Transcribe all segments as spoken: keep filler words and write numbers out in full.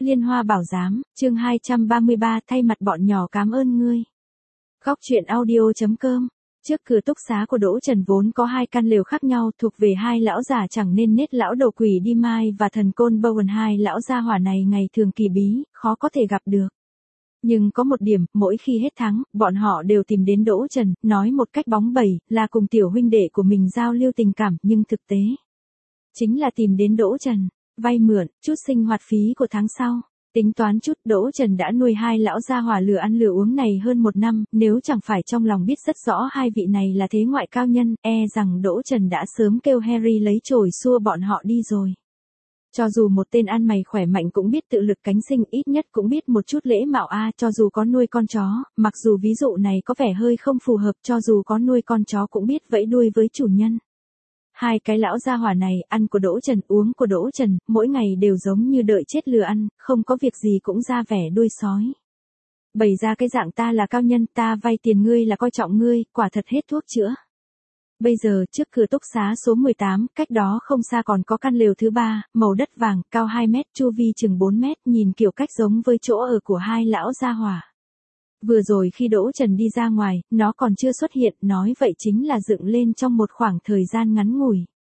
Liên Hoa Bảo Giám, chương hai trăm ba mươi ba thay mặt bọn nhỏ cảm ơn ngươi. Góc truyện audio chấm com. Trước cửa túc xá của Đỗ Trần vốn có hai căn lều khác nhau thuộc về hai lão già chẳng nên nết lão đầu quỷ đi mai và thần côn Bowen. Hai lão gia hỏa này ngày thường kỳ bí, khó có thể gặp được. Nhưng có một điểm, mỗi khi hết tháng, bọn họ đều tìm đến Đỗ Trần, nói một cách bóng bẩy, là cùng tiểu huynh đệ của mình giao lưu tình cảm, nhưng thực tế chính là tìm đến Đỗ Trần, vay mượn, chút sinh hoạt phí của tháng sau. Tính toán chút, Đỗ Trần đã nuôi hai lão gia hỏa lừa ăn lừa uống này hơn một năm, nếu chẳng phải trong lòng biết rất rõ hai vị này là thế ngoại cao nhân, e rằng Đỗ Trần đã sớm kêu Harry lấy chổi xua bọn họ đi rồi. Cho dù một tên ăn mày khỏe mạnh cũng biết tự lực cánh sinh, ít nhất cũng biết một chút lễ mạo a, cho dù có nuôi con chó, mặc dù ví dụ này có vẻ hơi không phù hợp, cho dù có nuôi con chó cũng biết vẫy đuôi với chủ nhân. Hai cái lão gia hỏa này, ăn của Đỗ Trần, uống của Đỗ Trần, mỗi ngày đều giống như đợi chết lừa ăn, không có việc gì cũng ra vẻ đuôi sói. Bày ra cái dạng ta là cao nhân, ta vay tiền ngươi là coi trọng ngươi, quả thật hết thuốc chữa. Bây giờ trước cửa túc xá số mười tám, cách đó không xa còn có căn lều thứ ba, màu đất vàng, cao hai mét, chu vi chừng bốn mét, nhìn kiểu cách giống với chỗ ở của hai lão gia hỏa. Vừa rồi khi Đỗ Trần đi ra ngoài, nó còn chưa xuất hiện, nói vậy chính là dựng lên trong một khoảng thời gian ngắn ngủi.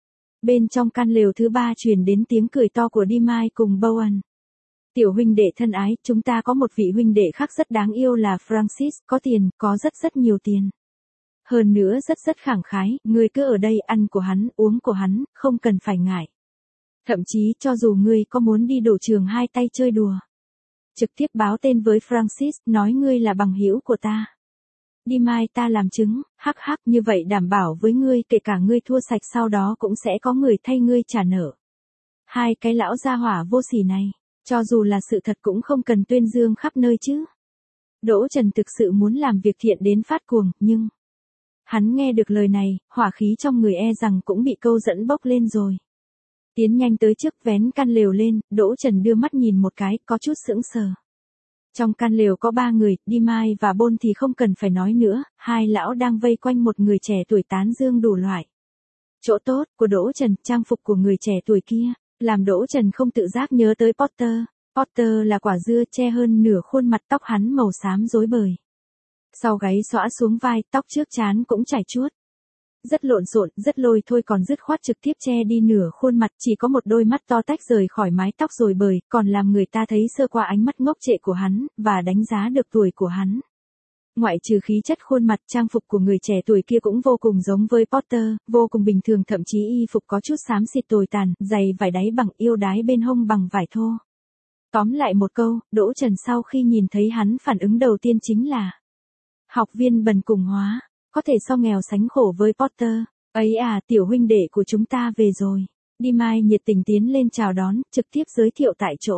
Bên trong căn lều thứ ba truyền đến tiếng cười to của Đi Mai cùng Bowen. Tiểu huynh đệ thân ái, chúng ta có một vị huynh đệ khác rất đáng yêu là Francis, có tiền, có rất rất nhiều tiền. Hơn nữa rất rất khẳng khái, ngươi cứ ở đây ăn của hắn, uống của hắn, không cần phải ngại. Thậm chí cho dù ngươi có muốn đi đổ trường hai tay chơi đùa, trực tiếp báo tên với Francis, nói ngươi là bằng hữu của ta. Đi mai ta làm chứng, hắc hắc, như vậy đảm bảo với ngươi kể cả ngươi thua sạch sau đó cũng sẽ có người thay ngươi trả nợ. Hai cái lão gia hỏa vô sỉ này, cho dù là sự thật cũng không cần tuyên dương khắp nơi chứ. Đỗ Trần thực sự muốn làm việc thiện đến phát cuồng, nhưng hắn nghe được lời này, hỏa khí trong người e rằng cũng bị câu dẫn bốc lên rồi. Tiến nhanh tới trước vén căn lều lên, Đỗ Trần đưa mắt nhìn một cái, có chút sững sờ. Trong căn lều có ba người, Đi Mai và Bôn thì không cần phải nói nữa, hai lão đang vây quanh một người trẻ tuổi tán dương đủ loại. Chỗ tốt của Đỗ Trần, trang phục của người trẻ tuổi kia, làm Đỗ Trần không tự giác nhớ tới Potter. Potter là quả dưa che hơn nửa khuôn mặt, tóc hắn màu xám rối bời. Sau gáy xõa xuống vai, tóc trước trán cũng chảy chuốt. Rất lộn xộn, rất lôi thôi, còn dứt khoát trực tiếp che đi nửa khuôn mặt, chỉ có một đôi mắt to tách rời khỏi mái tóc rồi bời, còn làm người ta thấy sơ qua ánh mắt ngốc trệ của hắn, và đánh giá được tuổi của hắn. Ngoại trừ khí chất khuôn mặt, trang phục của người trẻ tuổi kia cũng vô cùng giống với Potter, vô cùng bình thường, thậm chí y phục có chút xám xịt tồi tàn, giày vải đáy bằng, yêu đái bên hông bằng vải thô. Tóm lại một câu, Đỗ Trần sau khi nhìn thấy hắn phản ứng đầu tiên chính là học viên bần cùng hóa. Có thể so nghèo sánh khổ với Potter. Ấy à, tiểu huynh đệ của chúng ta về rồi. Đi Mai nhiệt tình tiến lên chào đón, trực tiếp giới thiệu tại chỗ.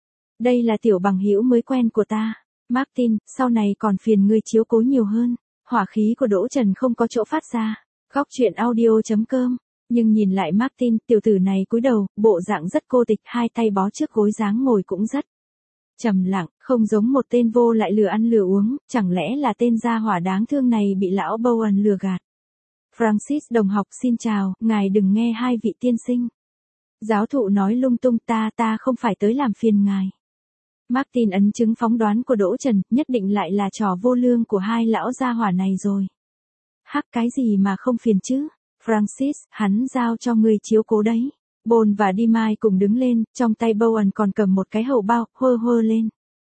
Đây là tiểu bằng hữu mới quen của ta. Martin, sau này còn phiền ngươi chiếu cố nhiều hơn. Hỏa khí của Đỗ Trần không có chỗ phát ra. Góc truyện audio chấm com. Nhưng nhìn lại Martin, tiểu tử này cúi đầu, bộ dạng rất cô tịch, hai tay bó trước gối dáng ngồi cũng rất trầm lặng, không giống một tên vô lại lừa ăn lừa uống, chẳng lẽ là tên gia hỏa đáng thương này bị lão Bowen lừa gạt. Francis đồng học xin chào, ngài đừng nghe hai vị tiên sinh giáo thụ nói lung tung, ta ta không phải tới làm phiền ngài. Martin ấn chứng phóng đoán của Đỗ Trần, nhất định lại là trò vô lương của hai lão gia hỏa này rồi. Hắc, cái gì mà không phiền chứ? Francis, hắn giao cho ngươi chiếu cố đấy. Bôn và Đi Mai cùng đứng lên, trong tay Bowen còn cầm một cái hầu bao, hơ hơ lên.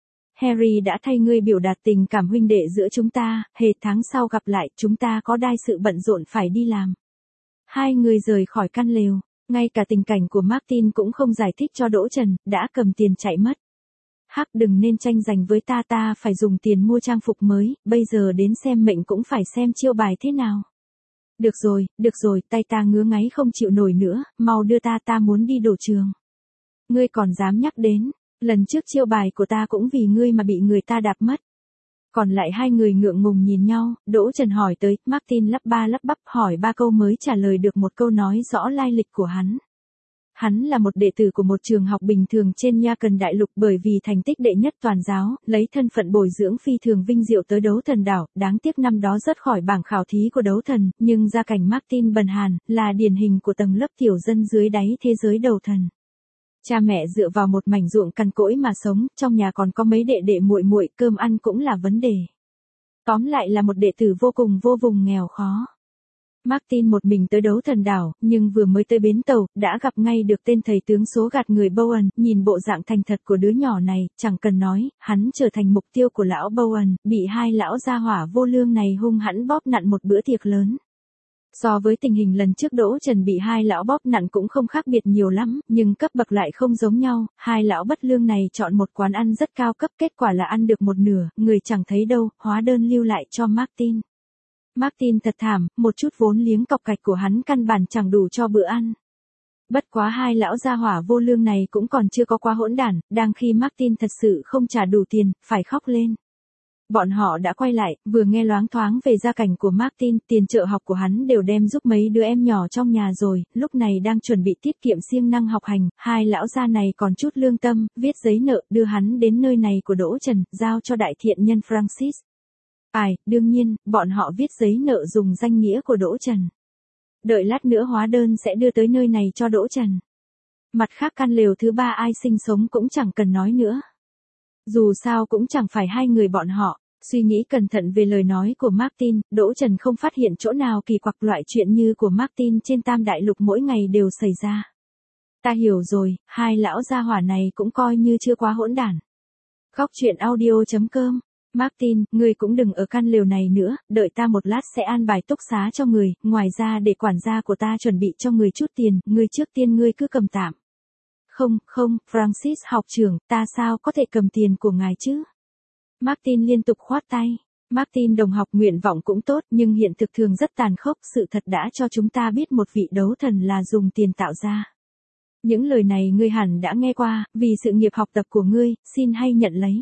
Harry đã thay ngươi biểu đạt tình cảm huynh đệ giữa chúng ta, hễ tháng sau gặp lại, chúng ta có đai sự bận rộn phải đi làm. Hai người rời khỏi căn lều, ngay cả tình cảnh của Martin cũng không giải thích cho Đỗ Trần, đã cầm tiền chạy mất. Hắc, đừng nên tranh giành với ta, ta phải dùng tiền mua trang phục mới, bây giờ đến xem mệnh cũng phải xem chiêu bài thế nào. Được rồi, được rồi, tay ta ngứa ngáy không chịu nổi nữa, mau đưa ta, ta muốn đi đổ trường. Ngươi còn dám nhắc đến, lần trước chiêu bài của ta cũng vì ngươi mà bị người ta đạp mất. Còn lại hai người ngượng ngùng nhìn nhau, Đỗ Trần hỏi tới, Martin lắp ba lắp bắp hỏi ba câu mới trả lời được một câu nói rõ lai lịch của hắn. Hắn là một đệ tử của một trường học bình thường trên Nha Cần Đại Lục, bởi vì thành tích đệ nhất toàn giáo, lấy thân phận bồi dưỡng phi thường vinh diệu tới đấu thần đảo, đáng tiếc năm đó rớt khỏi bảng khảo thí của đấu thần, nhưng gia cảnh Martin bần hàn, là điển hình của tầng lớp tiểu dân dưới đáy thế giới đầu thần. Cha mẹ dựa vào một mảnh ruộng cằn cỗi mà sống, trong nhà còn có mấy đệ đệ muội muội, cơm ăn cũng là vấn đề. Tóm lại là một đệ tử vô cùng vô vùng nghèo khó. Martin một mình tới đấu thần đảo, nhưng vừa mới tới bến tàu, đã gặp ngay được tên thầy tướng số gạt người Bowen, nhìn bộ dạng thành thật của đứa nhỏ này, chẳng cần nói, hắn trở thành mục tiêu của lão Bowen, bị hai lão gia hỏa vô lương này hung hãn bóp nặn một bữa tiệc lớn. So với tình hình lần trước Đỗ Trần bị hai lão bóp nặn cũng không khác biệt nhiều lắm, nhưng cấp bậc lại không giống nhau, hai lão bất lương này chọn một quán ăn rất cao cấp, kết quả là ăn được một nửa, người chẳng thấy đâu, hóa đơn lưu lại cho Martin. Martin thật thảm, một chút vốn liếng cọc cạch của hắn căn bản chẳng đủ cho bữa ăn. Bất quá hai lão gia hỏa vô lương này cũng còn chưa có quá hỗn đản, đang khi Martin thật sự không trả đủ tiền, phải khóc lên. Bọn họ đã quay lại, vừa nghe loáng thoáng về gia cảnh của Martin, tiền trợ học của hắn đều đem giúp mấy đứa em nhỏ trong nhà rồi, lúc này đang chuẩn bị tiết kiệm siêng năng học hành, hai lão gia này còn chút lương tâm, viết giấy nợ, đưa hắn đến nơi này của Đỗ Trần, giao cho đại thiện nhân Francis. Ai, đương nhiên, bọn họ viết giấy nợ dùng danh nghĩa của Đỗ Trần. Đợi lát nữa hóa đơn sẽ đưa tới nơi này cho Đỗ Trần. Mặt khác căn lều thứ ba ai sinh sống cũng chẳng cần nói nữa. Dù sao cũng chẳng phải hai người bọn họ, suy nghĩ cẩn thận về lời nói của Martin, Đỗ Trần không phát hiện chỗ nào kỳ quặc, loại chuyện như của Martin trên Tam Đại Lục mỗi ngày đều xảy ra. Ta hiểu rồi, hai lão gia hỏa này cũng coi như chưa quá hỗn đản. Góc truyện audio chấm com Martin, ngươi cũng đừng ở căn lều này nữa, đợi ta một lát sẽ an bài túc xá cho người, ngoài ra để quản gia của ta chuẩn bị cho người chút tiền, ngươi trước tiên ngươi cứ cầm tạm. Không, không, Francis học trưởng, ta sao có thể cầm tiền của ngài chứ? Martin liên tục khoát tay. Martin đồng học nguyện vọng cũng tốt, nhưng hiện thực thường rất tàn khốc, sự thật đã cho chúng ta biết một vị đấu thần là dùng tiền tạo ra. Những lời này ngươi hẳn đã nghe qua, vì sự nghiệp học tập của ngươi, xin hay nhận lấy.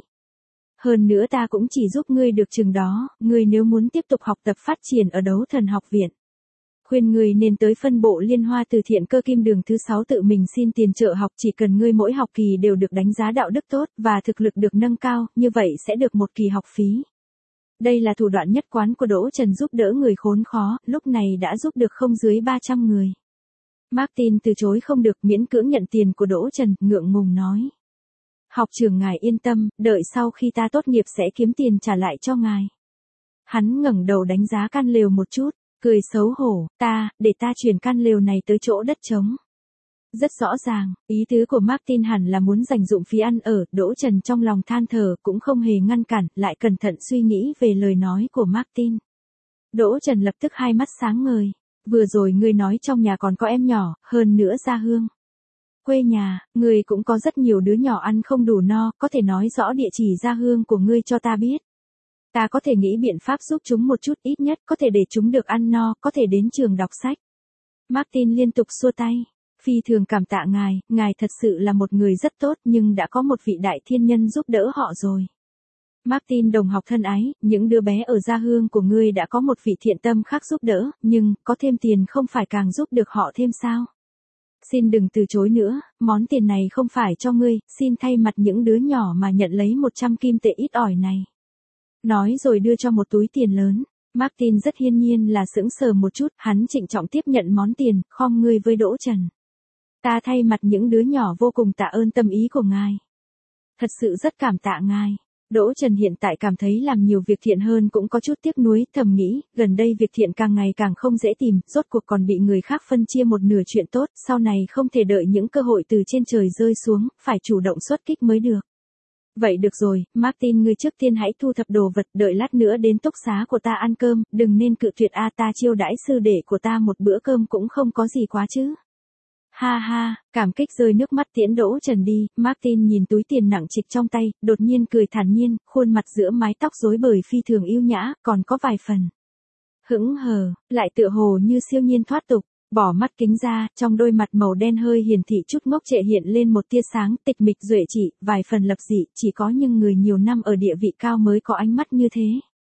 Hơn nữa ta cũng chỉ giúp ngươi được chừng đó, ngươi nếu muốn tiếp tục học tập phát triển ở đấu thần học viện. Khuyên ngươi nên tới phân bộ Liên Hoa từ thiện cơ kim đường thứ sáu tự mình xin tiền trợ học, chỉ cần ngươi mỗi học kỳ đều được đánh giá đạo đức tốt, và thực lực được nâng cao, như vậy sẽ được một kỳ học phí. Đây là thủ đoạn nhất quán của Đỗ Trần giúp đỡ người khốn khó, lúc này đã giúp được không dưới ba trăm người. Martin từ chối không được, miễn cưỡng nhận tiền của Đỗ Trần, ngượng ngùng nói. Học trưởng ngài yên tâm, đợi sau khi ta tốt nghiệp sẽ kiếm tiền trả lại cho ngài. Hắn ngẩng đầu đánh giá căn lều một chút, cười xấu hổ, ta, để ta chuyển căn lều này tới chỗ đất trống. Rất rõ ràng, ý tứ của Martin hẳn là muốn dành dụng phí ăn ở, Đỗ Trần trong lòng than thở, cũng không hề ngăn cản, lại cẩn thận suy nghĩ về lời nói của Martin. Đỗ Trần lập tức hai mắt sáng ngời, vừa rồi ngươi nói trong nhà còn có em nhỏ, hơn nữa Gia Hương. Quê nhà, ngươi cũng có rất nhiều đứa nhỏ ăn không đủ no, có thể nói rõ địa chỉ Gia Hương của ngươi cho ta biết. Ta có thể nghĩ biện pháp giúp chúng một chút, ít nhất có thể để chúng được ăn no, có thể đến trường đọc sách. Martin liên tục xua tay. Phi thường cảm tạ ngài, ngài thật sự là một người rất tốt, nhưng đã có một vị đại thiên nhân giúp đỡ họ rồi. Martin đồng học thân ái, những đứa bé ở Gia Hương của ngươi đã có một vị thiện tâm khác giúp đỡ, nhưng có thêm tiền không phải càng giúp được họ thêm sao? Xin đừng từ chối nữa, món tiền này không phải cho ngươi, xin thay mặt những đứa nhỏ mà nhận lấy một trăm kim tệ ít ỏi này. Nói rồi đưa cho một túi tiền lớn. Martin rất hiên nhiên là sững sờ một chút, hắn trịnh trọng tiếp nhận món tiền, khom người với Đỗ Trần. Ta thay mặt những đứa nhỏ vô cùng tạ ơn tâm ý của ngài. Thật sự rất cảm tạ ngài. Đỗ Trần hiện tại cảm thấy làm nhiều việc thiện hơn cũng có chút tiếc nuối, thầm nghĩ, gần đây việc thiện càng ngày càng không dễ tìm, rốt cuộc còn bị người khác phân chia một nửa chuyện tốt, sau này không thể đợi những cơ hội từ trên trời rơi xuống, phải chủ động xuất kích mới được. Vậy được rồi, Martin ngươi trước tiên hãy thu thập đồ vật, đợi lát nữa đến túc xá của ta ăn cơm, đừng nên cự tuyệt a, ta chiêu đãi sư đệ của ta một bữa cơm cũng không có gì quá chứ. Ha ha, cảm kích rơi nước mắt tiễn Đỗ Trần đi, Martin nhìn túi tiền nặng trịch trong tay, đột nhiên cười thản nhiên, khuôn mặt giữa mái tóc rối bời phi thường yêu nhã, còn có vài phần hững hờ, lại tựa hồ như siêu nhiên thoát tục. Bỏ mắt kính ra, trong đôi mặt màu đen hơi hiển thị chút ngốc trệ hiện lên một tia sáng, tịch mịch duệ chỉ, vài phần lập dị, chỉ có những người nhiều năm ở địa vị cao mới có ánh mắt như thế.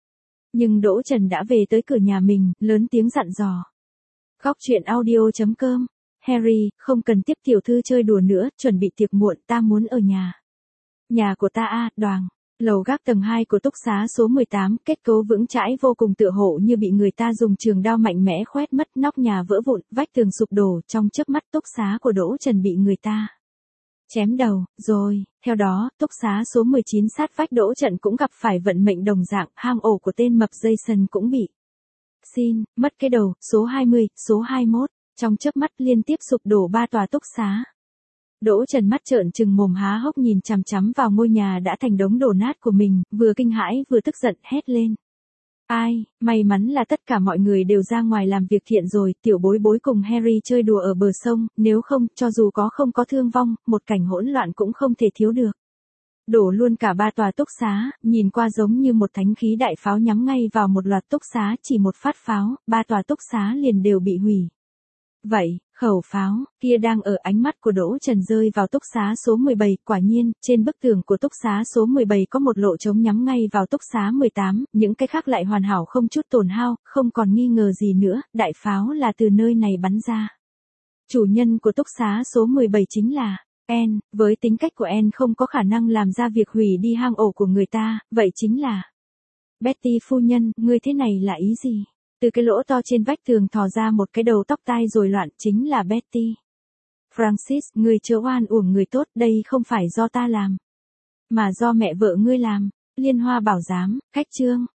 Nhưng Đỗ Trần đã về tới cửa nhà mình, lớn tiếng dặn dò. Góc truyện audio chấm com Harry, không cần tiếp tiểu thư chơi đùa nữa, chuẩn bị tiệc muộn, ta muốn ở nhà. Nhà của ta a, Đoàn. Lầu gác tầng hai của túc xá số mười tám, kết cấu vững chãi vô cùng tựa hộ như bị người ta dùng trường đao mạnh mẽ khoét mất, nóc nhà vỡ vụn, vách tường sụp đổ, trong chớp mắt túc xá của Đỗ Trần bị người ta chém đầu, rồi, theo đó, túc xá số mười chín sát vách Đỗ Trần cũng gặp phải vận mệnh đồng dạng, hang ổ của tên mập Jason cũng bị xin, mất cái đầu, số hai mươi, số hai mươi mốt, trong chớp mắt liên tiếp sụp đổ ba tòa túc xá. Đỗ Trần mắt trợn trừng mồm há hốc nhìn chằm chằm vào ngôi nhà đã thành đống đổ nát của mình, vừa kinh hãi vừa tức giận hét lên. Ai, may mắn là tất cả mọi người đều ra ngoài làm việc thiện rồi, tiểu bối bối cùng Harry chơi đùa ở bờ sông, nếu không, cho dù có không có thương vong, một cảnh hỗn loạn cũng không thể thiếu được. Đổ luôn cả ba tòa túc xá, nhìn qua giống như một thánh khí đại pháo nhắm ngay vào một loạt túc xá, chỉ một phát pháo, ba tòa túc xá liền đều bị hủy. Vậy, khẩu pháo, kia đang ở ánh mắt của Đỗ Trần rơi vào túc xá số mười bảy, quả nhiên, trên bức tường của túc xá số mười bảy có một lỗ trống nhắm ngay vào túc xá mười tám, những cái khác lại hoàn hảo không chút tổn hao, không còn nghi ngờ gì nữa, đại pháo là từ nơi này bắn ra. Chủ nhân của túc xá số mười bảy chính là Anne, với tính cách của Anne không có khả năng làm ra việc hủy đi hang ổ của người ta, vậy chính là Betty phu nhân, ngươi thế này là ý gì? Từ cái lỗ to trên vách tường thò ra một cái đầu tóc tai rồi loạn, chính là Betty. Francis, ngươi chớ oan uổng người tốt, đây không phải do ta làm, mà do mẹ vợ ngươi làm. Liên Hoa bảo giám, khách trương,